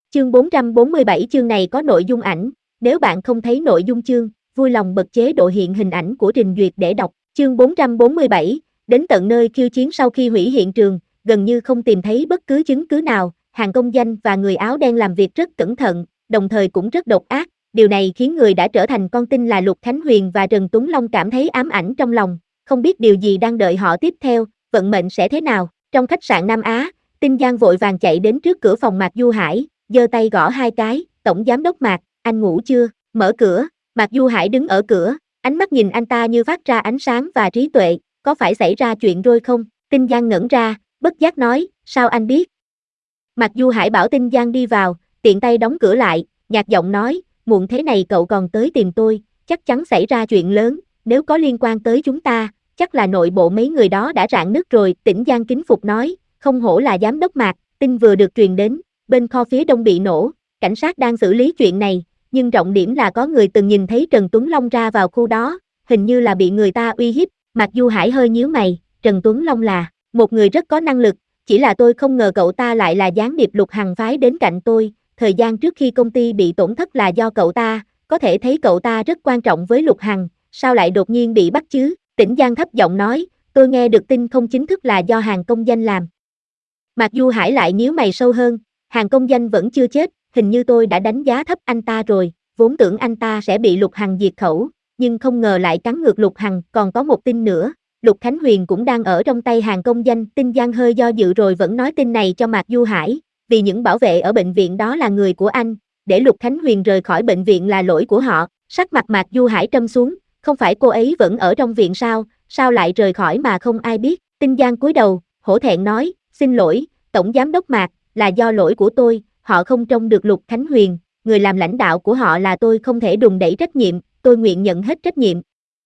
Chương 447 chương này có nội dung ảnh, nếu bạn không thấy nội dung chương, vui lòng bật chế độ hiện hình ảnh của trình duyệt để đọc. Chương 447, đến tận nơi khiêu chiến sau khi hủy hiện trường, gần như không tìm thấy bất cứ chứng cứ nào, hàng công danh và người áo đen làm việc rất cẩn thận, đồng thời cũng rất độc ác, điều này khiến người đã trở thành con tin là Lục Khánh Huyền và Trần Tuấn Long cảm thấy ám ảnh trong lòng, không biết điều gì đang đợi họ tiếp theo, vận mệnh sẽ thế nào. Trong khách sạn Nam Á, Tinh Giang vội vàng chạy đến trước cửa phòng Mạc Du Hải, giơ tay gõ 2 cái, tổng giám đốc Mạc, anh ngủ chưa, mở cửa. Mạc Du Hải đứng ở cửa, ánh mắt nhìn anh ta như phát ra ánh sáng và trí tuệ, có phải xảy ra chuyện rồi không? Tinh Giang ngẩn ra, bất giác nói, sao anh biết? Mạc Du Hải bảo Tinh Giang đi vào, tiện tay đóng cửa lại, nhạt giọng nói, muộn thế này cậu còn tới tìm tôi, chắc chắn xảy ra chuyện lớn, nếu có liên quan tới chúng ta, chắc là nội bộ mấy người đó đã rạn nứt rồi. Tĩnh Giang kính phục nói, không hổ là giám đốc Mạc, tin vừa được truyền đến, bên kho phía đông bị nổ, cảnh sát đang xử lý chuyện này, nhưng trọng điểm là có người từng nhìn thấy Trần Tuấn Long ra vào khu đó, hình như là bị người ta uy hiếp. Mạc Du Hải hơi nhíu mày, Trần Tuấn Long là một người rất có năng lực, chỉ là tôi không ngờ cậu ta lại là gián điệp Lục Hằng phái đến cạnh tôi, thời gian trước khi công ty bị tổn thất là do cậu ta, có thể thấy cậu ta rất quan trọng với Lục Hằng, sao lại đột nhiên bị bắt chứ? Tĩnh Giang thấp giọng nói, tôi nghe được tin không chính thức là do hàng công danh làm. Mạc Du Hải lại nhíu mày sâu hơn, hàng công danh vẫn chưa chết, hình như tôi đã đánh giá thấp anh ta rồi, vốn tưởng anh ta sẽ bị Lục Hằng diệt khẩu, nhưng không ngờ lại cắn ngược Lục Hằng. Còn có một tin nữa, Lục Khánh Huyền cũng đang ở trong tay hàng công danh. Tinh Giang hơi do dự rồi vẫn nói tin này cho Mạc Du Hải, vì những bảo vệ ở bệnh viện đó là người của anh, để Lục Khánh Huyền rời khỏi bệnh viện là lỗi của họ. Sắc mặt Mạc Du Hải trầm xuống, không phải cô ấy vẫn ở trong viện sao lại rời khỏi mà không ai biết? Tinh Giang cúi đầu, hổ thẹn nói, xin lỗi, tổng giám đốc Mạc, là do lỗi của tôi, họ không trông được Lục Khánh Huyền, người làm lãnh đạo của họ là tôi, không thể đùn đẩy trách nhiệm, tôi nguyện nhận hết trách nhiệm.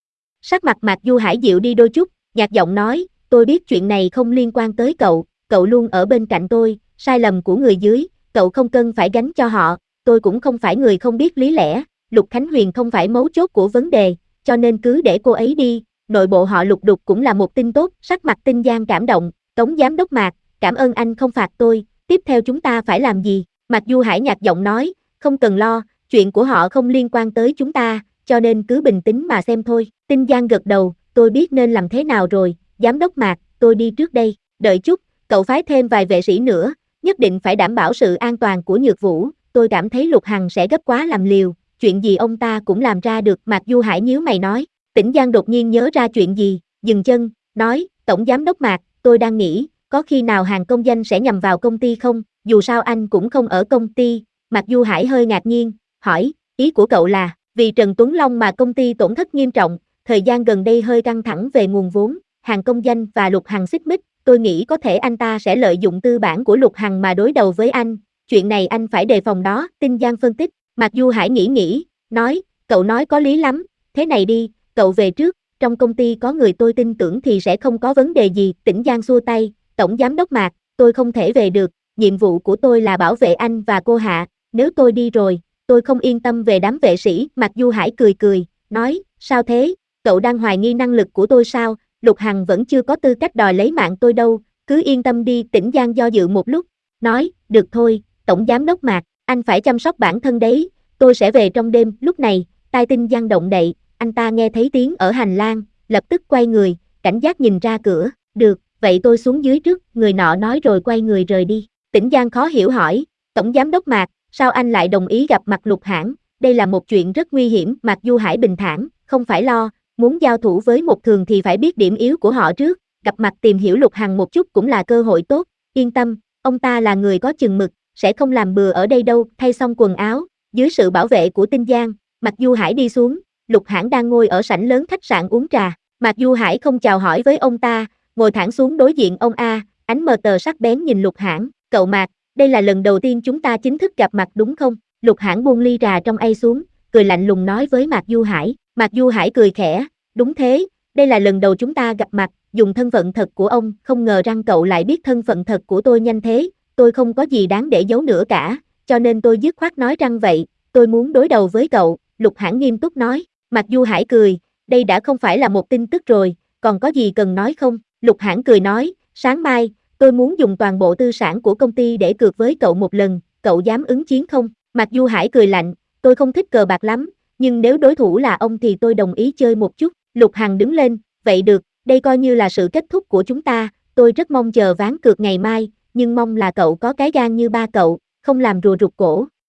Sắc mặt Mạc Du Hải dịu đi đôi chút, nhạt giọng nói, tôi biết chuyện này không liên quan tới cậu, cậu luôn ở bên cạnh tôi, sai lầm của người dưới, cậu không cần phải gánh cho họ, tôi cũng không phải người không biết lý lẽ, Lục Khánh Huyền không phải mấu chốt của vấn đề, cho nên cứ để cô ấy đi, nội bộ họ Lục đục cũng là một tin tốt. Sắc mặt Tinh Giang cảm động, tổng giám đốc Mạc, cảm ơn anh không phạt tôi, tiếp theo chúng ta phải làm gì? Mạc Du Hải nhạt giọng nói, không cần lo, chuyện của họ không liên quan tới chúng ta, cho nên cứ bình tĩnh mà xem thôi. Tinh Giang gật đầu, tôi biết nên làm thế nào rồi, giám đốc Mạc, tôi đi trước đây, đợi chút, cậu phái thêm vài vệ sĩ nữa, nhất định phải đảm bảo sự an toàn của Nhược Vũ, tôi cảm thấy Lục Hằng sẽ gấp quá làm liều, chuyện gì ông ta cũng làm ra được. Mạc Du Hải nhíu mày nói. Tĩnh Giang đột nhiên nhớ ra chuyện gì, dừng chân, nói, tổng giám đốc Mạc, tôi đang nghĩ, có khi nào hàng công danh sẽ nhằm vào công ty không, dù sao anh cũng không ở công ty. Mạc Du Hải hơi ngạc nhiên, hỏi, ý của cậu là, vì Trần Tuấn Long mà công ty tổn thất nghiêm trọng, thời gian gần đây hơi căng thẳng về nguồn vốn, hàng công danh và Lục Hằng xích mích, tôi nghĩ có thể anh ta sẽ lợi dụng tư bản của Lục Hằng mà đối đầu với anh, chuyện này anh phải đề phòng đó. Tinh Giang phân tích. Mạc Du Hải nghĩ, nói, cậu nói có lý lắm, thế này đi, cậu về trước, trong công ty có người tôi tin tưởng thì sẽ không có vấn đề gì. Tĩnh Giang xua tay, tổng giám đốc Mạc, tôi không thể về được, nhiệm vụ của tôi là bảo vệ anh và cô Hạ, nếu tôi đi rồi, tôi không yên tâm về đám vệ sĩ. Mạc Du Hải cười, nói, sao thế, cậu đang hoài nghi năng lực của tôi sao, Lục Hằng vẫn chưa có tư cách đòi lấy mạng tôi đâu, cứ yên tâm đi. Tĩnh Giang do dự một lúc, nói, được thôi, tổng giám đốc Mạc, anh phải chăm sóc bản thân đấy, tôi sẽ về trong đêm. Lúc này, tai Tinh Giang động đậy, anh ta nghe thấy tiếng ở hành lang, lập tức quay người, cảnh giác nhìn ra cửa, được, vậy tôi xuống dưới trước, người nọ nói rồi quay người rời đi. Tĩnh Giang khó hiểu hỏi, tổng giám đốc Mạc, sao anh lại đồng ý gặp mặt Lục Hãn, đây là một chuyện rất nguy hiểm. Mạc Du Hải bình thản, không phải lo, muốn giao thủ với một thường thì phải biết điểm yếu của họ trước, gặp mặt tìm hiểu Lục Hằng một chút cũng là cơ hội tốt, yên tâm, ông ta là người có chừng mực, sẽ không làm bừa ở đây đâu. Thay xong quần áo, dưới sự bảo vệ của Tinh Giang, Mạc Du Hải đi xuống, Lục Hãn đang ngồi ở sảnh lớn khách sạn uống trà, Mạc Du Hải không chào hỏi với ông ta, ngồi thẳng xuống đối diện ông A, ánh mờ tờ sắc bén nhìn Lục Hãn, cậu Mạc, đây là lần đầu tiên chúng ta chính thức gặp mặt đúng không? Lục Hãn buông ly trà trong A xuống, cười lạnh lùng nói với Mạc Du Hải. Mạc Du Hải cười khẽ, đúng thế, đây là lần đầu chúng ta gặp mặt, dùng thân phận thật của ông, không ngờ rằng cậu lại biết thân phận thật của tôi nhanh thế, tôi không có gì đáng để giấu nữa cả, cho nên tôi dứt khoát nói rằng vậy, tôi muốn đối đầu với cậu. Lục Hãn nghiêm túc nói. Mạc Du Hải cười, đây đã không phải là một tin tức rồi, còn có gì cần nói không? Lục Hãn cười nói, sáng mai, tôi muốn dùng toàn bộ tư sản của công ty để cược với cậu một lần, cậu dám ứng chiến không? Mạc Du Hải cười lạnh, tôi không thích cờ bạc lắm, nhưng nếu đối thủ là ông thì tôi đồng ý chơi một chút. Lục Hằng đứng lên, vậy được, đây coi như là sự kết thúc của chúng ta, tôi rất mong chờ ván cược ngày mai, nhưng mong là cậu có cái gan như ba cậu, không làm rùa rụt cổ.